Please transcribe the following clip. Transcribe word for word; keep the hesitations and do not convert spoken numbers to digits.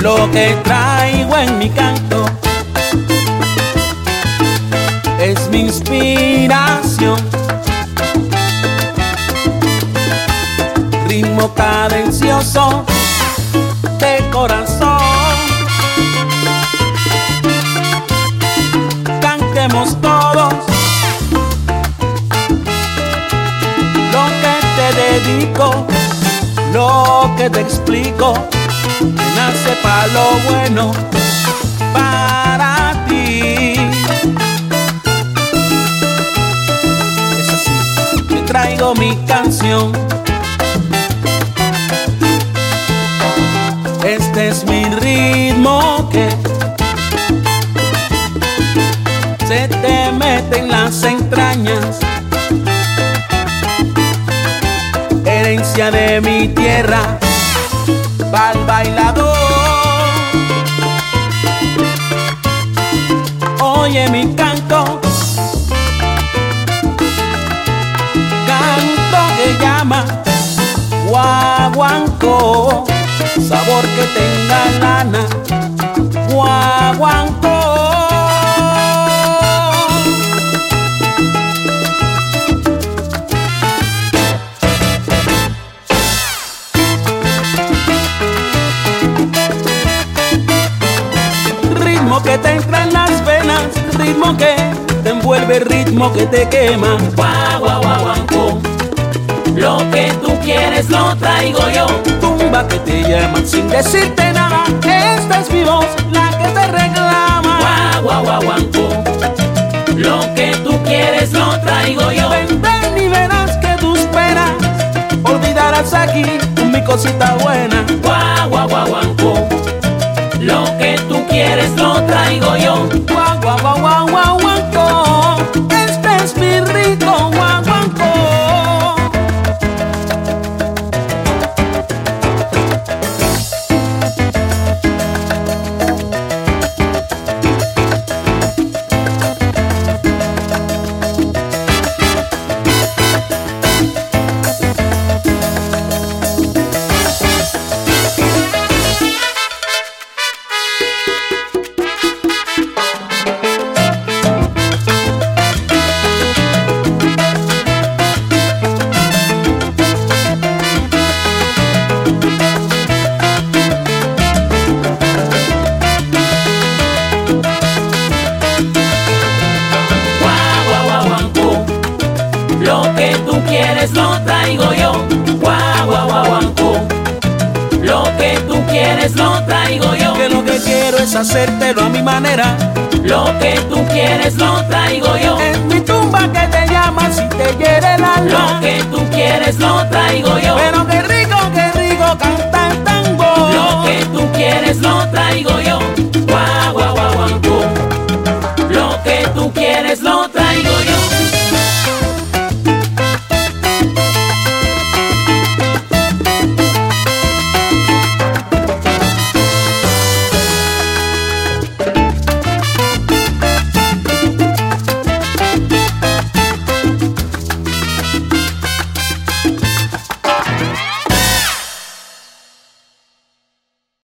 Lo que traigo en mi canto es mi inspiración. Ritmo cadencioso de corazón. Cantemos todos lo que te dedico, lo que te explico, que nace para lo bueno, para ti. Es así, te traigo mi canción. Este es mi ritmo que se te mete en las entrañas, herencia de mi tierra, pa'l bailador. Oye mi canto, canto que llama guaguancó, sabor que tenga lana, guaguancó. Ritmo que te entra en las venas, ritmo que te envuelve, ritmo que te quema, guaguaguaguancó. Lo que tú quieres lo traigo yo. Tumba que te llaman sin decirte nada. Esta es mi voz, la que te reclama. Guaguaguaguancó. Lo que tú quieres lo traigo yo. Ven, ven y verás que tú esperas. Olvidarás aquí mi cosita buena. Guaguaguaguancó. Lo que tú quieres lo traigo yo. Guaguaguaguaguancó. Este es mi ritmo, guaguancó. Lo que tú quieres lo traigo yo. Guaguaguaguancó. Lo que tú quieres lo traigo yo. Que lo que quiero es hacértelo a mi manera. Lo que tú quieres lo traigo yo. Es mi tumba que te llama si te hiere el alma. Lo que tú quieres lo traigo yo. Pero qué rico, qué rico cantar.